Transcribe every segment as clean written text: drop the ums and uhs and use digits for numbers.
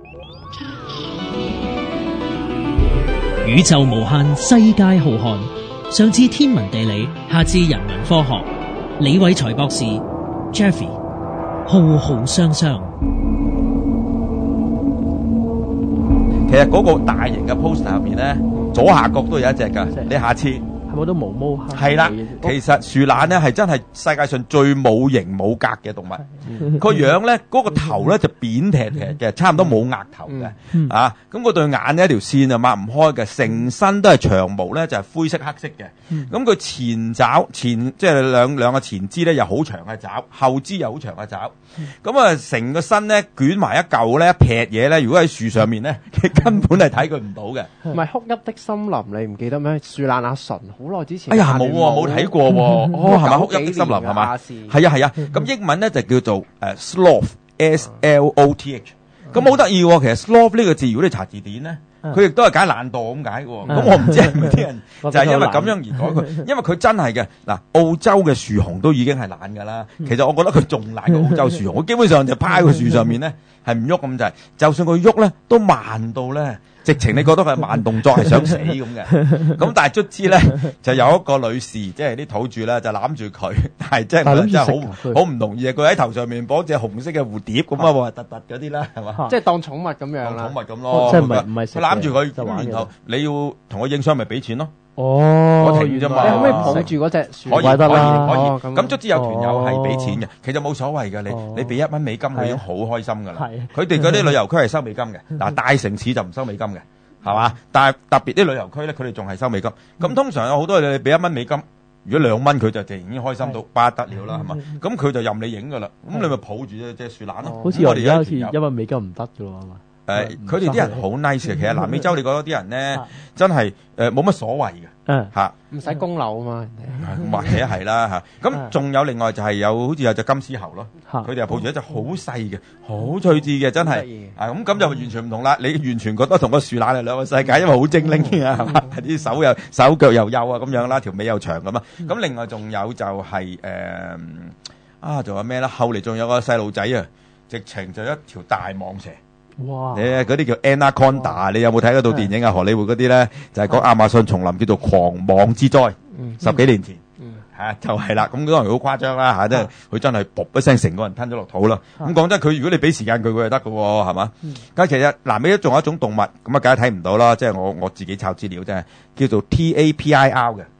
宇宙無限，世界浩瀚，上至天文地理，下至人文科學。李偉才博士 Jeffy 浩浩湯湯。 其實嗰個大型嘅 poster 入面咧，左下角都有一隻㗎。你下次係咪都毛毛？ 係啦，其實樹懶咧係真係世界上最冇型冇格嘅動物。個樣咧，嗰個頭咧就扁踢踢嘅，差唔多冇額頭嘅。啊，咁嗰對眼呢一條線就擘唔開嘅，成身都係長毛咧，就係灰色黑色嘅。咁佢前爪即係兩個前肢咧，有好長嘅爪，後肢有好長嘅爪。咁啊，成個身咧捲埋一嚿咧，一撇嘢咧。如果喺樹上面咧，根本係睇佢唔到嘅。 唔係哭泣的森林，你唔記得咩？樹懶阿純好耐之前。 哎呀，冇冇睇過喎。哦，係咪哭泣的森林係嘛？係啊係啊。咁英文咧就叫做sloth sloth。咁好得意喎。其實 sloth 呢個字，如果你查字典咧，佢亦都係解懶惰咁解嘅。咁我唔知係咪啲人就係因為咁樣而改佢，因為佢真係嘅。嗱，澳洲嘅樹熊都已經係懶㗎啦。其實我覺得佢仲懶過澳洲樹熊。我基本上就趴喺個樹上面咧，係唔喐咁滯。就算佢喐咧，都慢到咧。直情你覺得佢係慢動作係想死咁嘅，咁但係卒之咧就有一個女士，即係啲土著咧就攬住佢，但係真係好唔容易啊！佢喺頭上面綁隻紅色嘅蝴蝶咁啊，突突嗰啲啦，係嘛？ 即係當寵物咁樣啦。 當寵物咁咯， 即係唔係佢攬住佢，然後你要同佢影相，咪俾錢咯。 哦， 我停啫嘛。 你可唔可以抱住嗰隻樹？ 可以。咁卒之有團友係俾錢嘅，其實冇所謂嘅。你俾$1美金，佢已經好開心㗎啦。佢哋嗰啲旅遊區係收美金嘅，嗱大城市就唔收美金嘅，係嘛？但係特別啲旅遊區咧，佢哋仲係收美金。咁通常有好多嘢你俾$1美金，如果2蚊佢就突然已經開心到不得了啦，係嘛？咁佢就任你影㗎啦。咁你咪抱住隻樹懶咯。 好似我哋而家好似$1美金唔得㗎喎，係嘛？ 佢哋啲人好 nice 嘅，其實南美洲你覺得啲人咧真係冇乜所謂嘅嚇， 唔使供樓啊嘛， 或者係啦嚇。咁仲有另外就係好似有隻金絲猴咯，佢哋又抱住一隻好細嘅、好趣致嘅，真係咁就完全唔同啦。你完全覺得同個樹懶係兩個世界，因為好精靈啊，係嘛？啲手腳又幼啊咁樣啦，條尾又長咁啊。咁另外仲有就係仲有咩啦？後嚟仲有個細路仔啊，直情就一條大蟒蛇。 哇！ 嗰啲叫 Anaconda，你有冇睇嗰套電影啊？荷里活嗰啲咧就係講亞馬遜叢林叫做狂蟒之災，10幾年前就係啦。咁當然好誇張啦嚇，即係佢真係噗一聲成個人吞咗落肚啦。咁講真，佢如果你俾時間佢係得嘅喎，係嘛？但係其實南美洲仲有一種動物，咁啊梗係睇唔到啦。即係我自己抄資料啫，叫做 tapir 嘅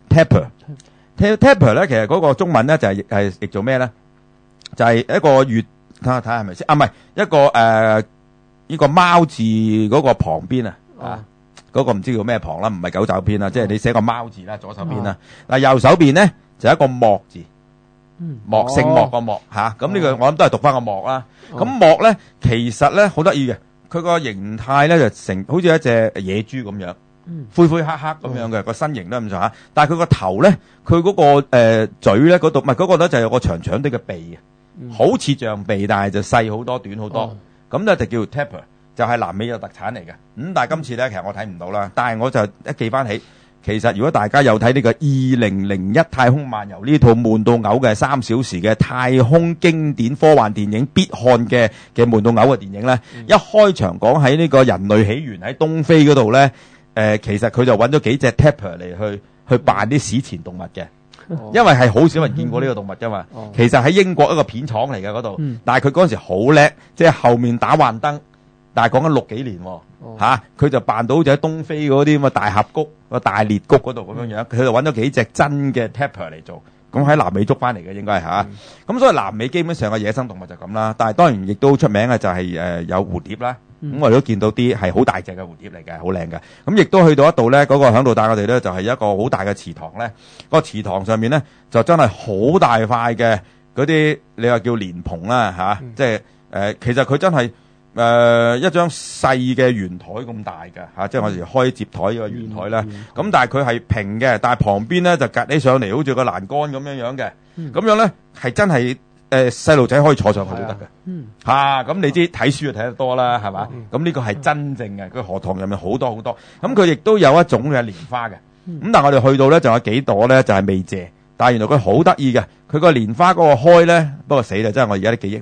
tapir 咧，其實嗰個中文咧就係譯做咩咧？就係一個月睇下係咪先啊？唔係一個呢個貓字嗰個旁邊嗰個唔知叫咩旁啦，唔係九爪邊啦，即係你寫個貓字啦，左手邊啦。嗱，右手邊咧就一個莫字，姓莫個莫嚇。咁呢個我諗都係讀翻個莫啦。咁莫咧其實咧好得意嘅，佢個形態咧就好似一隻野豬咁樣，灰灰黑黑咁樣嘅個身形都咁上下。但係佢個頭咧，佢嗰個嘴咧嗰度，唔係嗰個咧就有個長長啲嘅鼻嘅，好似象鼻，但係就細好多、短好多。咁咧就叫 tapir， 就係南美嘅特產嚟嘅。但係今次咧，其實我睇唔到啦。但係我就一記翻起，其實如果大家有睇呢個2001太空漫遊呢套悶到嘔嘅3小時嘅太空經典科幻電影必看嘅悶到嘔嘅電影咧，一開場講喺呢個人類起源喺東非嗰度咧，其實佢就揾咗幾隻 tapir 嚟去扮啲史前動物嘅。因為係好少人見過呢個動物噶嘛，其實喺英國一個片廠嚟嘅嗰度，但係佢嗰陣時好叻，即係後面打幻燈，但係講緊60幾年佢就扮到好似喺東非嗰啲咁嘅大峽谷、個大裂谷嗰度咁樣樣，佢就揾咗幾隻真嘅 tapir 嚟做，咁喺南美捉翻嚟嘅應該係嚇，咁所以南美基本上嘅野生動物就咁啦，但係當然亦都出名嘅就係有蝴蝶啦。咁我哋都見到啲係好大隻嘅蝴蝶嚟嘅，好靚嘅。咁亦都去到一度咧，嗰個響度帶我哋咧，就係一個好大嘅池塘咧。嗰個池塘上面咧，就真係好大塊嘅嗰啲，你話叫蓮蓬啦嚇，即係其實佢真係一張細嘅圓台咁大嘅嚇，即係我哋開接台嘅圓台咧。咁但係佢係平嘅，但係旁邊咧就趌起上嚟，好似個欄杆咁樣樣嘅。咁樣咧係真係。細路仔可以坐上去都得嘅，咁你知睇書就睇得多啦，係嘛？咁呢個係真正嘅，佢河塘入面好多好多，咁佢亦都有一種嘅蓮花嘅，咁但係我哋去到咧就有幾朵咧就係未謝，但係原來佢好得意嘅，佢個蓮花嗰個開咧，不過死啦，真係我而家啲記憶唔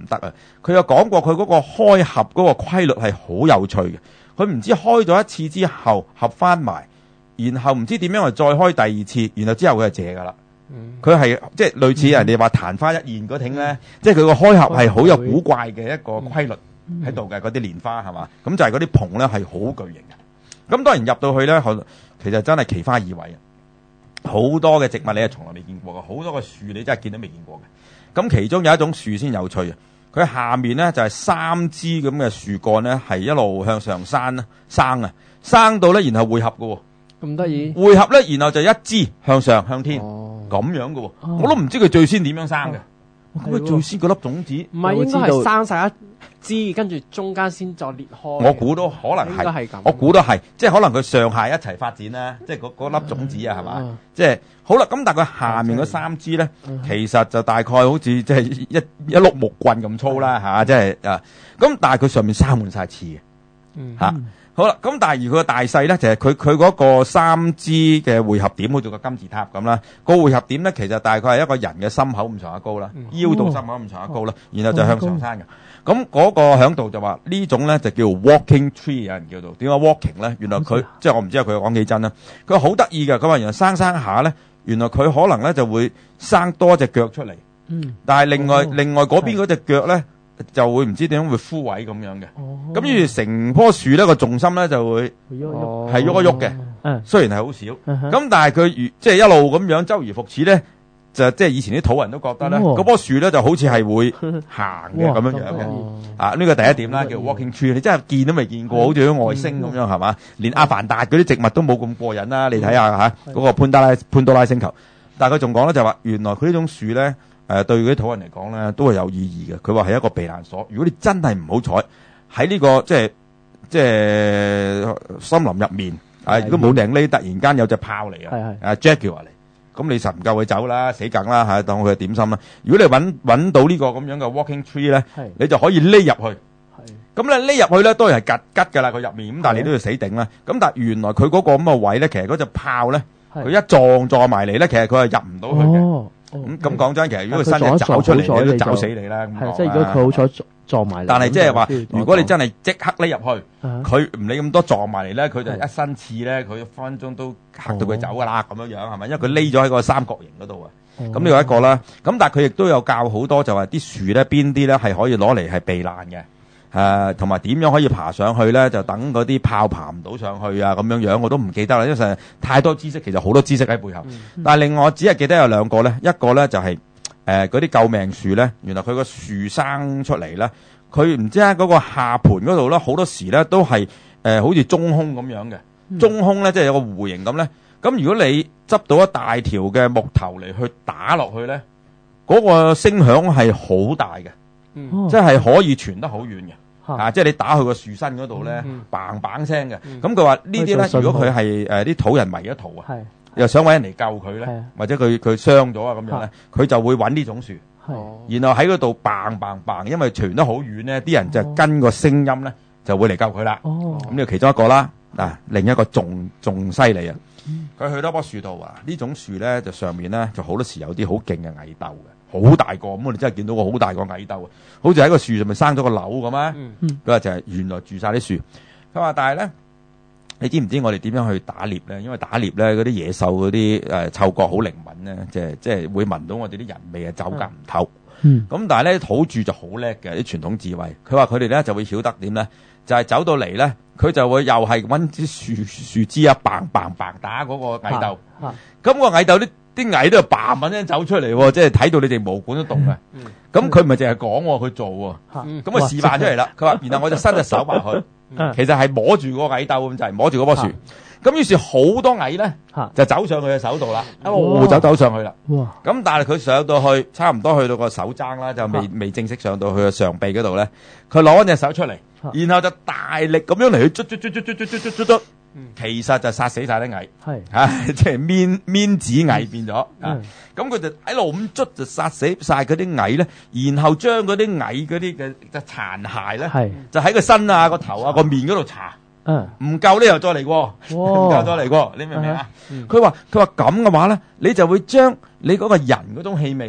得啊。佢有講過佢嗰個開合嗰個規律係好有趣嘅。佢唔知開咗一次之後合翻埋，然後唔知點樣再開第二次，然後之後佢就謝噶啦。佢係即係類似人哋話曇花一現嗰挺咧，即係佢個開合係好有古怪嘅一個規律喺度嘅。嗰啲蓮花係嘛，咁就係嗰啲蓬咧係好巨型嘅。咁當然入到去咧，其實真係奇花異卉啊！好多嘅植物你係從來未見過嘅，好多嘅樹你真係見都未見過嘅。咁其中有一種樹先有趣啊！佢下面咧就係3支咁嘅樹幹咧，係一路向上生到咧，然後匯合嘅喎。 咁得意， 匯合咧，然後就一支向上向天咁樣嘅喎。我都唔知佢最先點樣生嘅。咁佢最先嗰粒種子唔係應該係生晒一支，跟住中間先再裂開。 我估都可能應該係咁。 我估都係，即係可能佢上下一齊發展啦，即係嗰粒種子啊，係嘛？即係好啦，咁但係佢下面嗰3支咧，其實就大概好似即係一碌木棍咁粗啦嚇，即係啊。咁但係佢上面生滿晒刺嘅嚇。好啦，咁但係而佢個大細咧，就係佢嗰個3支嘅匯合點，好似個金字塔咁啦。個匯合點咧，其實大概係一個人嘅心口咁上下高啦，腰到心口咁上下高啦，然後就向上生嘅。咁嗰個響度就話呢種咧就叫 walking tree， 有人叫做點解 walking 咧？原來佢即係我唔知佢講幾真啦。佢好得意嘅，佢話原來生下咧，原來佢可能咧就會生多隻腳出嚟。但係另外嗰邊嗰隻腳咧，就會唔知點樣會枯萎咁樣嘅。咁於是成棵樹咧個重心咧就會係喐一喐嘅。雖然係好少，咁但係佢即係一路咁樣周而復始咧，就即係以前啲土人都覺得咧，嗰棵樹咧就好似係會行嘅咁樣樣嘅。啊，呢個第一點啦，叫 walking tree。你真係見都未見過，好似啲外星咁樣係嘛？連阿凡達嗰啲植物都冇咁過癮啦。你睇下嚇嗰個潘多拉星球。但係佢仲講咧就話，原來佢呢種樹咧。對嗰啲土人嚟講咧，都係有意義嘅。佢話係一個避難所。如果你真係唔好彩喺呢個即係森林入面，如果冇頂呢，突然間有隻豹嚟啊，Jaguar嚟，咁你實唔夠佢走啦，死梗啦嚇，當佢係點心啦。如果你揾到呢個咁樣嘅 walking tree 咧，你就可以匿入去。咁你匿入去咧，當然係吉㗎啦，佢入面咁，但係你都要死頂啦。咁但係原來佢嗰個咁嘅位咧，其實嗰隻豹咧，佢一撞埋嚟咧，其實佢係入唔到去嘅。咁講真，其實如果佢伸隻爪出嚟，你都找死你啦。 係即係如果佢好彩撞埋嚟， 但係即係話，如果你真係即刻匿入去，佢唔理咁多撞埋嚟咧，佢就一身刺咧，佢分分鐘都嚇到佢走噶啦，咁樣樣係咪？因為佢匿咗喺個三角形嗰度啊。咁呢個一個啦。咁但係佢亦都有教好多，就話啲樹咧邊啲咧係可以攞嚟係避難嘅。同埋點樣可以爬上去咧？就等嗰啲豹爬唔到上去啊，咁樣樣我都唔記得啦，因為實在太多知識，其實好多知識喺背後。但係另外我只係記得有2個咧，一個咧就係嗰啲救命樹咧，原來佢個樹生出嚟咧，佢唔知喺嗰個下盤嗰度咧，好多時咧都係好似中空咁樣嘅，中空咧即係有個弧形咁咧。咁如果你執到一大條嘅木頭嚟去打落去咧，嗰個聲響係好大嘅。即係可以傳得好遠嘅，即係你打去個樹身嗰度咧，嘭嘭聲嘅。咁佢話呢啲咧，如果佢係啲土人迷咗途啊，又想搵人嚟救佢咧，或者佢傷咗啊咁樣咧，佢就會搵呢種樹，然後喺嗰度嘭嘭嘭，因為傳得好遠咧，啲人就跟個聲音咧就會嚟救佢啦。咁呢個其中一個啦。嗱，另一個仲犀利啊！佢去到棵樹度啊，呢種樹咧就上面咧就好多時有啲好勁嘅蟻竇嘅，好大個咁，我哋真係見到個好大個蟻竇啊，好似喺個樹上面生咗個瘤咁啊！佢話就係原來住晒啲樹。佢話但係咧，你知唔知我哋點樣去打獵咧？因為打獵咧嗰啲野獸嗰啲嗅覺好靈敏咧，即係會聞到我哋啲人味啊，走夾唔透。咁但係咧土著就好叻嘅啲傳統智慧。佢話佢哋咧就會曉得點咧，就係走到嚟咧。佢就會又係揾啲樹枝啊，bang bang bang打嗰個蟻竇。咁個蟻竇啲蟻都係嘭一聲走出嚟喎，即係睇到你哋毛管都動嘅。咁佢唔係淨係講喎，佢做喎。咁佢示範出嚟啦。佢話：然後我就伸隻手埋去，其實係摸住個蟻竇咁就係摸住嗰棵樹。咁於是好多蟻咧就走上佢嘅手度啦，一路走上去啦。咁但係佢上到去，差唔多去到個手踭啦，就未正式上到去個上臂嗰度咧。佢攞隻手出嚟，然後就大力咁樣嚟去捽，其實就殺死晒啲殘蟻，即係面子蟻變咗。咁佢就喺度咁捽就殺死晒嗰啲蟻咧，然後將嗰啲蟻嗰啲嘅殘骸咧，就喺個身啊、個頭啊、個面嗰度搽。唔夠咧又再嚟過，唔夠再嚟過，你明唔明啊？佢話咁嘅話咧，你就會將你嗰個人嗰種氣味咧，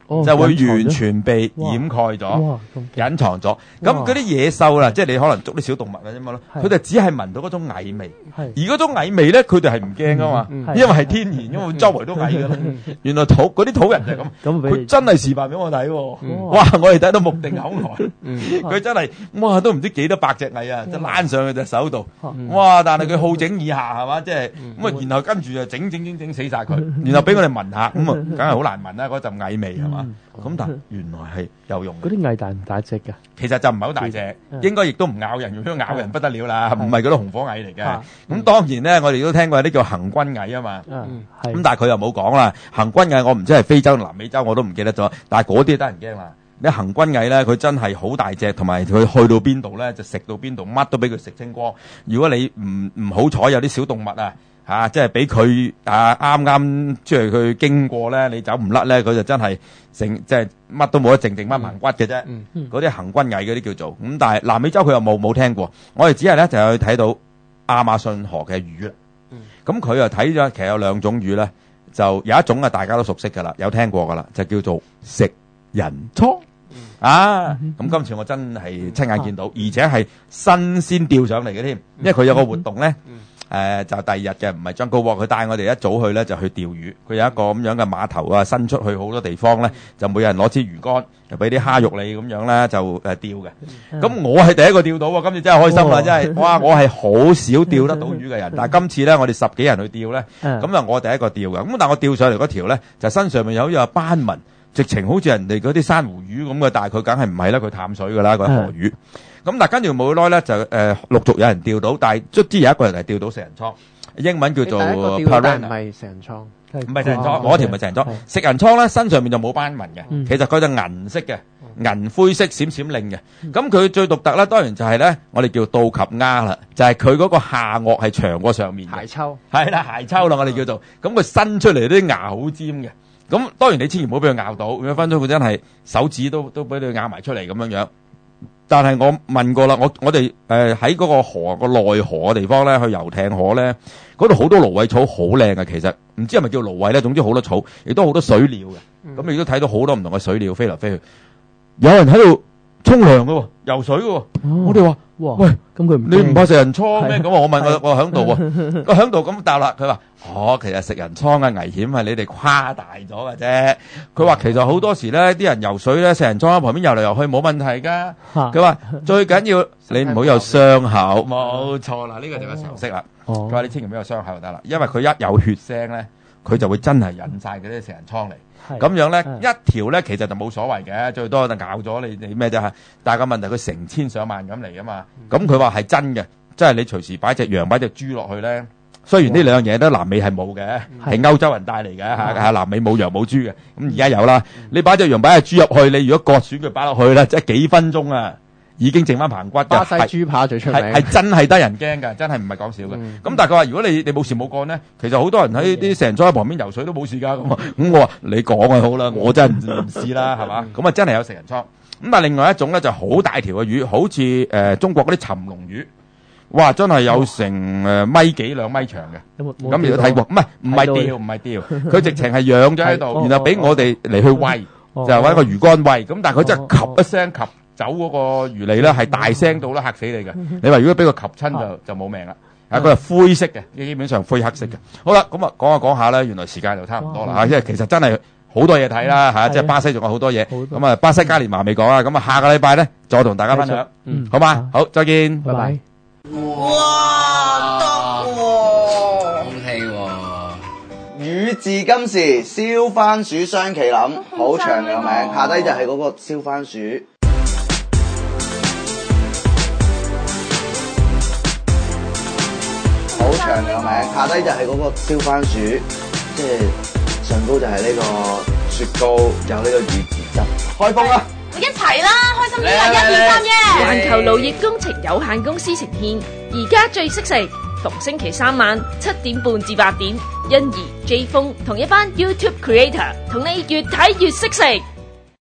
就會完全被掩蓋咗、 哇隱藏咗。咁嗰啲野獸啦，即係你可能捉啲小動物啊啫嘛咯，佢哋只係聞到嗰種蟻味，而嗰種蟻味咧，佢哋係唔驚噶嘛，因為係天然，因為周圍都蟻噶啦。原來嗰啲土人就係咁，佢真係示範俾我睇喎。哇！我哋睇到目定口呆，佢真係哇都唔知幾多百隻蟻啊，就躝上佢隻手度。哇！但係佢好整以下係嘛，即係咁啊，然後跟住就整死晒佢，然後俾我哋聞下，咁啊，梗係好難聞啦嗰陣蟻味係嘛。咁但原來係有用嘅。 嗰啲蟻大唔大隻㗎？ 其實就唔係好大隻，應該亦都唔咬人，如果咬人不得了啦，唔係嗰啲紅火蟻嚟嘅。咁當然咧，我哋都聽過有啲叫行軍蟻啊嘛。咁但係佢又冇講啦。行軍蟻我唔知係非洲、南美洲我都唔記得咗，但係嗰啲得人驚啦。你行軍蟻咧，佢真係好大隻，同埋佢去到邊度咧就食到邊度，乜都俾佢食清光。如果你唔好彩有啲小動物啊，即係俾佢啱啱即係佢經過咧，你走唔甩咧，佢就真係即係乜都冇得剩翻棚骨嘅啫。嗰啲行軍蟻嗰啲叫做咁，但係南美洲佢又冇聽過。我哋只係咧就去睇到亞馬遜河嘅魚啦。咁佢又睇咗，其實有兩種魚咧，就有一種大家都熟悉噶啦，有聽過噶啦，就叫做食人鯧咁今次我真係親眼見到，而且係新鮮釣上嚟嘅添，因為佢有個活動咧。就第二日嘅，唔係Jungle Walk，佢帶我哋一早去咧就去釣魚。佢有一個咁樣嘅碼頭啊，伸出去好多地方咧，就每人攞支魚竿，就俾啲蝦肉你咁樣咧就釣嘅。咁我係第一個釣到喎，今次真係開心啦，真係哇！我係好少釣得到魚嘅人，但係今次咧我哋10幾人去釣咧，咁啊我第一個釣嘅。咁但係我釣上嚟嗰條咧，就身上面有斑紋，直情好似人哋嗰啲珊瑚魚咁嘅，但係佢梗係唔係啦，佢淡水㗎啦，佢係河魚。咁但係跟住冇耐咧就陸續有人釣到，但係卒之有一個人係釣到食人鯧，英文叫做 Piranha， 唔係食人鯧， 唔係食人鯧，我條唔係食人鯧。食人鯧咧身上面就冇斑紋嘅，其實佢就銀色嘅，銀灰色閃閃亮嘅。咁佢最獨特咧，當然就係咧，我哋叫倒及丫啦，就係佢嗰個下顎係長過上面嘅。 鞋抽係啦，鞋抽啦，我哋叫做。咁佢伸出嚟啲牙好尖嘅。咁當然你千祈唔好俾佢咬到，咁分咗佢真係手指都俾佢咬埋出嚟咁樣樣。但係我問過啦，我哋喺嗰個河個內河嘅地方咧，去遊艇河咧，嗰度好多蘆葦草好靚嘅，其實唔知係咪叫蘆葦咧，總之好多草，亦都好多水鳥嘅，咁亦都睇到好多唔同嘅水鳥飛嚟飛去，有人喺度沖涼嘅喎，游水嘅喎，我哋話。喂， 咁佢你唔怕食人鯧咩？咁我問我響度喎，我響度咁答啦。佢話：其實食人鯧嘅危險係你哋誇大咗嘅啫。佢話其實好多時咧，啲人游水咧，食人鯧喺旁邊游嚟游去冇問題㗎。佢話最緊要你唔好有傷口，冇錯啦，呢個就係常識啦。佢話你千祈唔好有傷口就得啦，因為佢一有血腥咧，佢就會真係引晒嗰啲食人鯧嚟。咁樣咧，一條咧其實就冇所謂嘅，最多就咬咗你咩啫嚇。但係個問題佢成千上萬咁嚟噶嘛。咁佢話係真嘅，即係你隨時擺隻羊擺隻豬落去咧。雖然呢兩樣嘢都南美係冇嘅，係歐洲人帶嚟嘅嚇，南美冇羊冇豬嘅。咁而家有啦，你擺隻羊擺隻豬入去，你如果割損佢擺落去咧，即係幾分鐘啊！已經剩翻棚骨嘅， 巴西豬扒最出名， 係真係得人驚㗎，真係唔係講笑嘅。咁但係佢話如果你冇事冇幹咧，其實好多人喺啲食人鯧喺旁邊游水都冇事㗎。咁我話你講啊好啦，我真係唔試啦，係嘛？咁啊真係有食人鯧。咁但係另外一種咧就好大條嘅魚，好似中國嗰啲鱘龍魚，哇真係有成米幾2米長嘅。咁你都睇過？唔係釣，佢直情係養咗喺度，然後俾我哋嚟去餵，就揾個魚竿餵。咁但係佢真係吸一聲吸走嗰個魚脷咧，係大聲到啦嚇死你嘅。你話如果俾佢吸親就冇命啦。佢係灰色嘅，基本上灰黑色嘅。好啦，咁啊講下咧，原來時間就差唔多啦嚇，因為其實真係好多嘢睇啦嚇，即係巴西仲有好多嘢。咁啊，巴西嘉年華未講啊，咁啊下個禮拜咧再同大家分享，好嘛？好，再見， 拜拜。 哇，得喎， 空氣喎。 乳字金時燒番薯雙麒麟，好長嘅名，下低就係嗰個燒番薯。好長嘅名，下低就係嗰個燒番薯，即係上高就係呢個雪糕，有呢個乳字汁。開封啦！ 一齊啦，開心啲啊！1、2、3耶！ 環球勞業工程有限公司呈獻，而家最識食，逢星期3晚7點半至8點，欣宜 J 風同一班 YouTube Creator 同你越睇越識食。